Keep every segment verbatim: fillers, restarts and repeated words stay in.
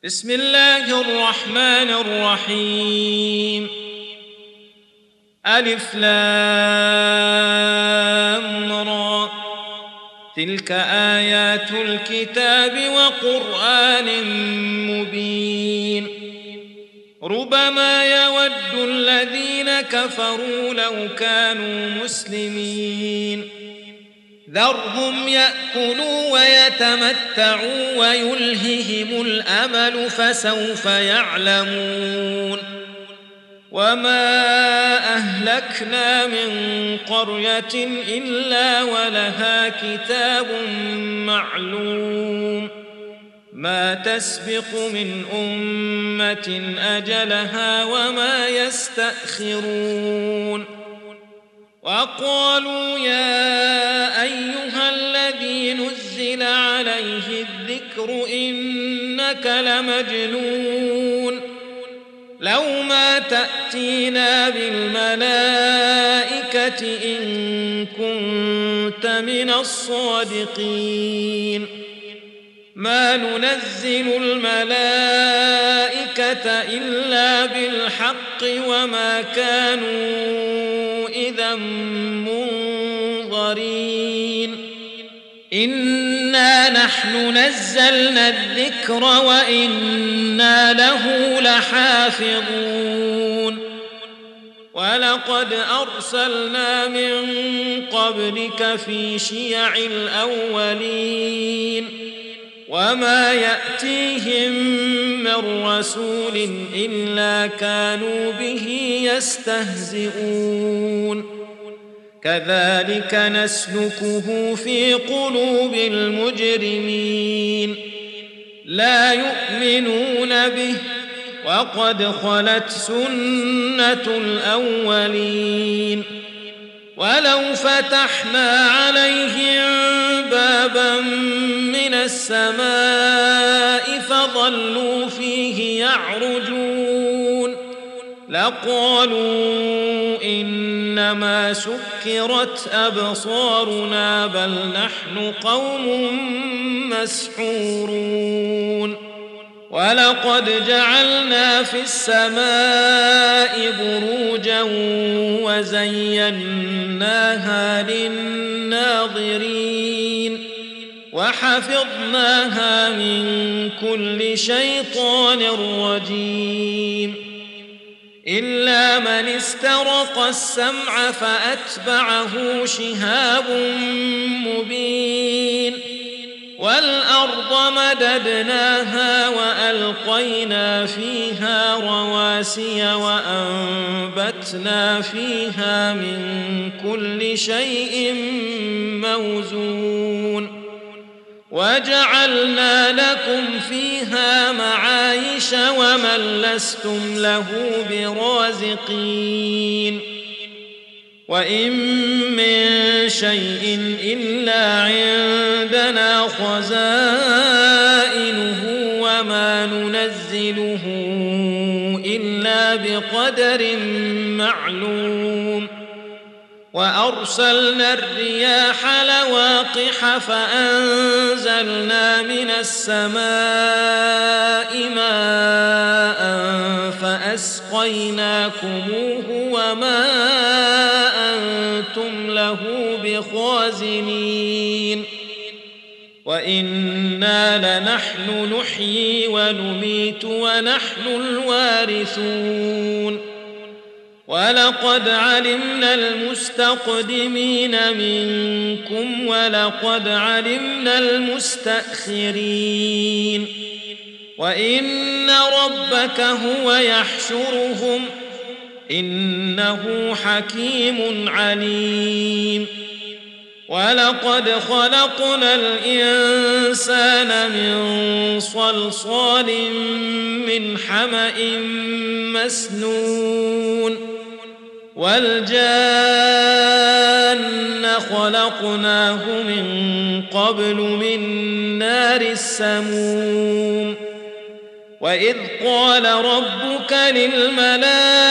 بسم الله الرحمن الرحيم. ألف لام را، تلك آيات الكتاب وقرآن مبين. ربما يود الذين كفروا لو كانوا مسلمين، ذرهم يأكلوا ويتمتعوا ويلههم الأمل فسوف يعلمون. وما أهلكنا من قرية إلا ولها كتاب معلوم، ما تسبق من أمة أجلها وما يستأخرون. وقالوا يا أيها الذي نزل عليه الذكر إنك لمجنون، لو ما تأتينا بالملائكة إن كنت من الصادقين. ما ننزل الملائكة إلا بالحق وما كانوا إذا منظرين. إنا نحن نزلنا الذكر وإنا له لحافظون. ولقد أرسلنا من قبلك في شيع الأولين، وما يأتيهم من رسول إلا كانوا به يستهزئون. كذلك نسلكه في قلوب المجرمين، لا يؤمنون به وقد خلت سنة الأولين. ولو فتحنا عليهم بابا من السماء فظلوا فيه يعرجون لقالوا إنما سكرت أبصارنا بل نحن قوم مسحورون. ولقد جعلنا في السماء بروجا وزيناها للناظرين وحفظناها من كل شيطان رجيم. إلا من استرق السمع فأتبعه شهاب مبين. والأرض مددناها وألقينا فيها رواسي وأنبتنا فيها من كل شيء موزون. وجعلنا لكم فيها معايش ومن لستم له برازقين. وإن من شيء إلا عندنا خزائنه وما ننزله إلا بقدر معلوم. وأرسلنا الرياح لواقح فأنزلنا من السماء ماء فأسقيناكموه وما أنتم له بخازنين. وإنا لنحن نحيي ونميت ونحن الوارثون. ولقد علمنا المستقدمين منكم ولقد علمنا المستأخرين. وإن ربك هو يحشرهم إنه حكيم عليم. ولقد خلقنا الإنسان من صلصال من حمأ مسنون. والجان خلقناه من قبل من نار السموم. وإذ قال ربك للملائكة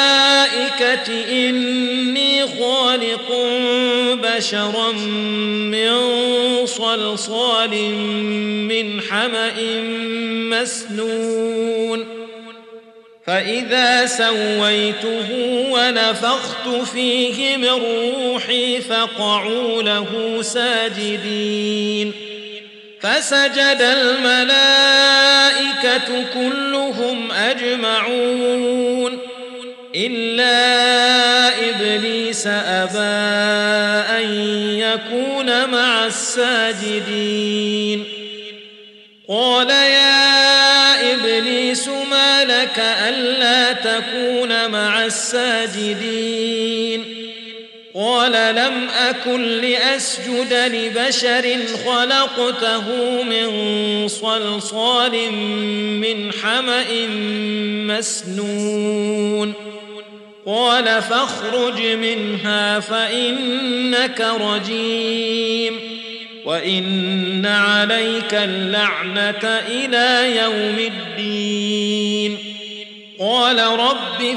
إني خالق بشرا من صلصال من حمأ مسنون فإذا سويته ونفخت فيه من روحي فقعوا له ساجدين فسجد الملائكة كلهم أجمعون إلا إبليس أبى أن يكون مع الساجدين قال يا إبليس ما لك ألا تكون مع الساجدين قال لم أكن لأسجد لبشر خلقته من صلصال من حمأ مسنون قال فاخرج منها فإنك رجيم وإن عليك اللعنة إلى يوم الدين قال رب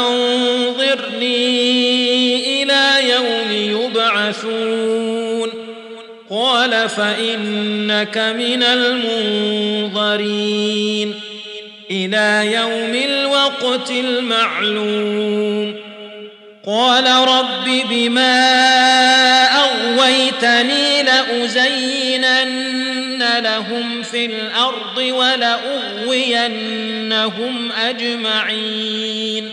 فأنظرني إلى يوم يبعثون قال فإنك من المنظرين إلى يوم الوقت المعلوم قال رب بما أغويتني لأزينن لهم في الأرض ولأغوينهم أجمعين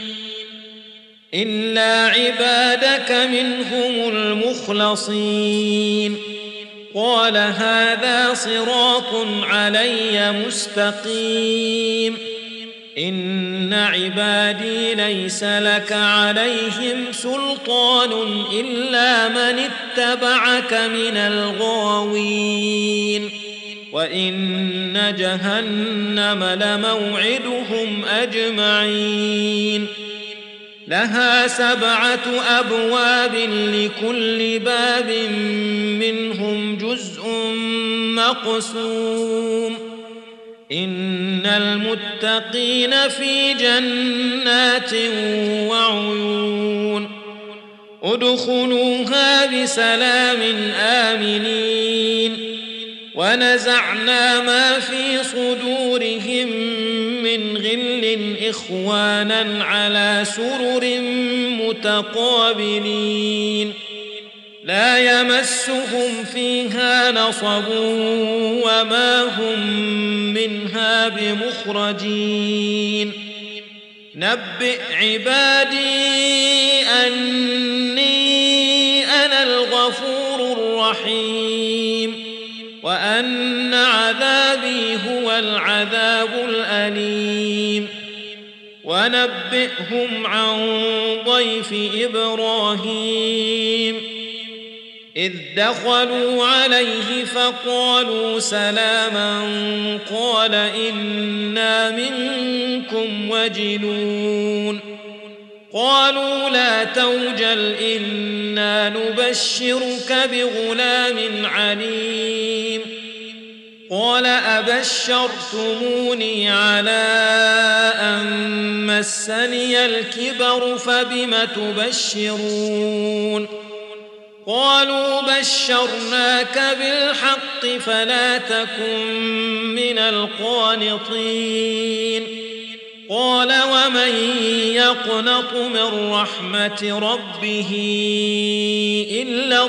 إلا عبادك منهم المخلصين قال هذا صراط علي مستقيم إن عبادي ليس لك عليهم سلطان إلا من اتبعك من الغاوين وإن جهنم لموعدهم أجمعين لها سبعة أبواب لكل باب منهم جزء مقسوم إن المتقين في جنات وعيون ادخلوها بسلام آمنين ونزعنا ما في صدورهم من غل إخوانا على سرر متقابلين لا يمسهم فيها نصب وما هم منها بمخرجين نبئ عبادي أني أنا الغفور الرحيم وأن عذابي هو العذاب الأليم ونبئهم عن ضيف إبراهيم إذ دخلوا عليه فقالوا سلاما قال إنا منكم وجلون قالوا لا توجل إنا نبشرك بغلام عليم قال أبشرتموني على أن مسني الكبر فبم تبشرون قالوا بشرناك بالحق فلا تكن من القانطين قال ومن يقنط من رحمة ربه إلا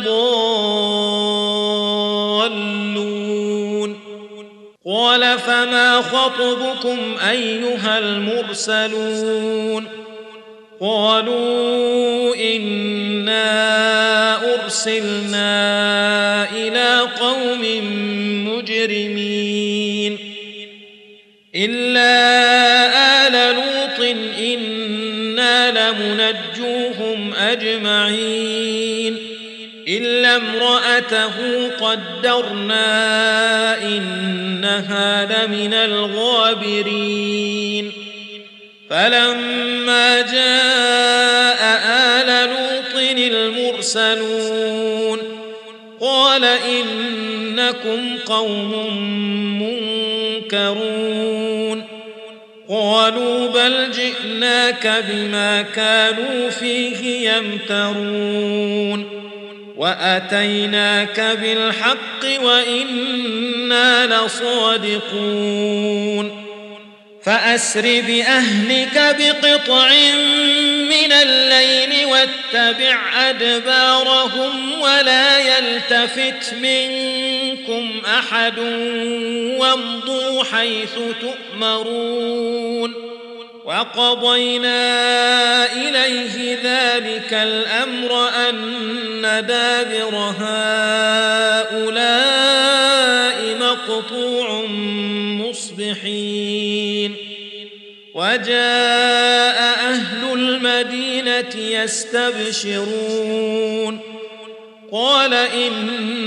الضالون قال فما خطبكم أيها المرسلون قالوا إنا أرسلنا إلى قوم مجرمين إلا آل لوط إنا لمنجوهم أجمعين إلا امرأته قدرنا إنها لمن الغابرين فلما جاء آل لوط المرسلون قال إنكم قوم منكرون قالوا بل جئناك بما كانوا فيه يمترون وأتيناك بالحق وإنا لصادقون فأسر بأهلك بقطع من الليل واتبع أدبارهم ولا يلتفت منكم أحد وامضوا حيث تؤمرون وقضينا إليه ذلك الأمر أن دابر هؤلاء مقطوع مصبحين وجاء أهل المدينة يستبشرون قال إن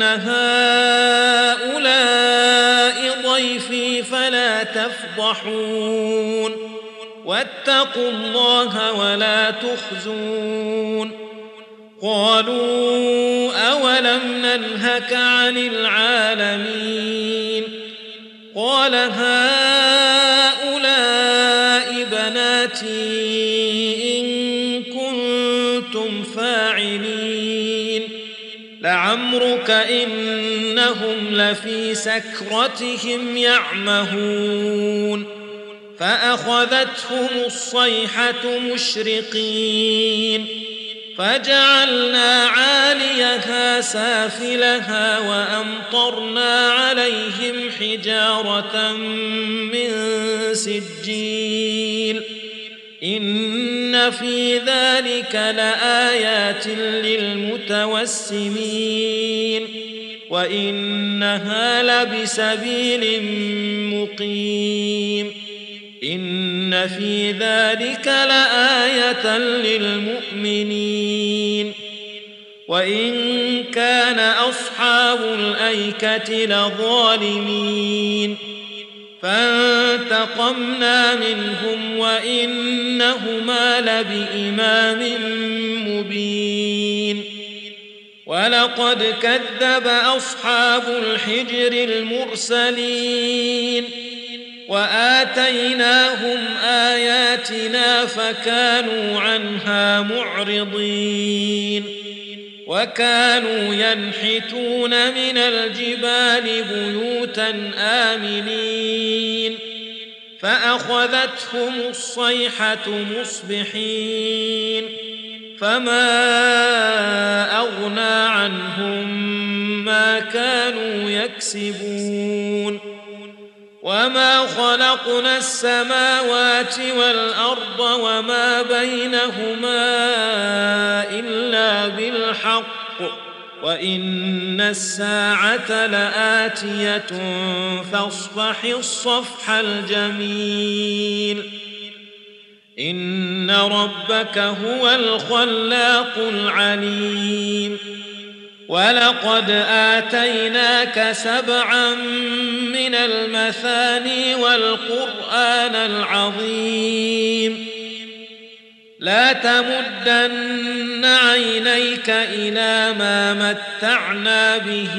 هؤلاء ضيفي فلا تفضحون واتقوا الله ولا تخزون قالوا أولم ننهك عن العالمين قال هؤلاء بناتي إن كنتم فاعلين لعمرك إنهم لفي سكرتهم يعمهون فأخذتهم الصيحة مشرقين فجعلنا عاليها سافلها وأمطرنا عليهم حجارة من سجيل إن في ذلك لآيات للمتوسمين وإنها لبسبيل مقيم إن في ذلك لآية للمؤمنين وإن كان أصحاب الأيكة لظالمين فانتقمنا منهم وإنهما لبإمام مبين ولقد كذب أصحاب الحجر المرسلين وآتيناهم آياتنا فكانوا عنها معرضين وكانوا ينحتون من الجبال بيوتا آمنين فأخذتهم الصيحة مصبحين فما أغنى عنهم ما كانوا يكسبون وما خلقنا السماوات والأرض وما بينهما إلا بالحق وإن الساعة لآتية فاصفح الصفح الجميل إن ربك هو الخلاق العليم ولقد آتيناك سبعا من المثاني والقرآن العظيم لا تمدن عينيك إلى ما متعنا به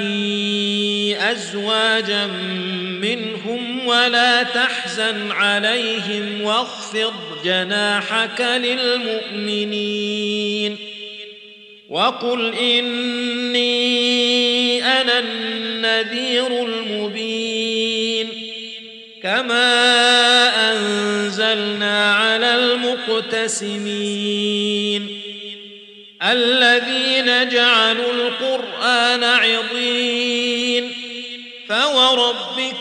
أزواجا منهم ولا تحزن عليهم واخفض جناحك للمؤمنين وقل إني أنا النذير المبين كما أنزلنا على المقتسمين الذين جعلوا القرآن عضين فوربك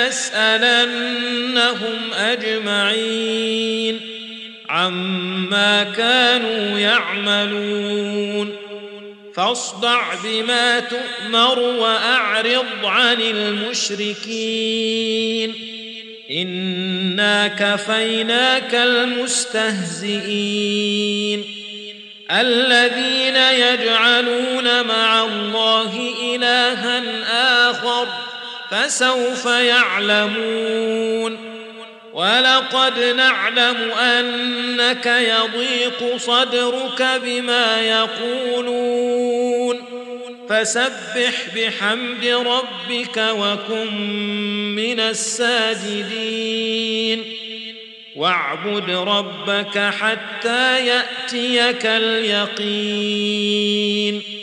لنسألنهم أجمعين عما كانوا يعملون فاصدع بما تؤمر وأعرض عن المشركين إنا كفيناك المستهزئين الذين يجعلون مع الله إلها آخر فسوف يعلمون ولقد نعلم أنك يضيق صدرك بما يقولون فسبح بحمد ربك وكن من الساجدين واعبد ربك حتى يأتيك اليقين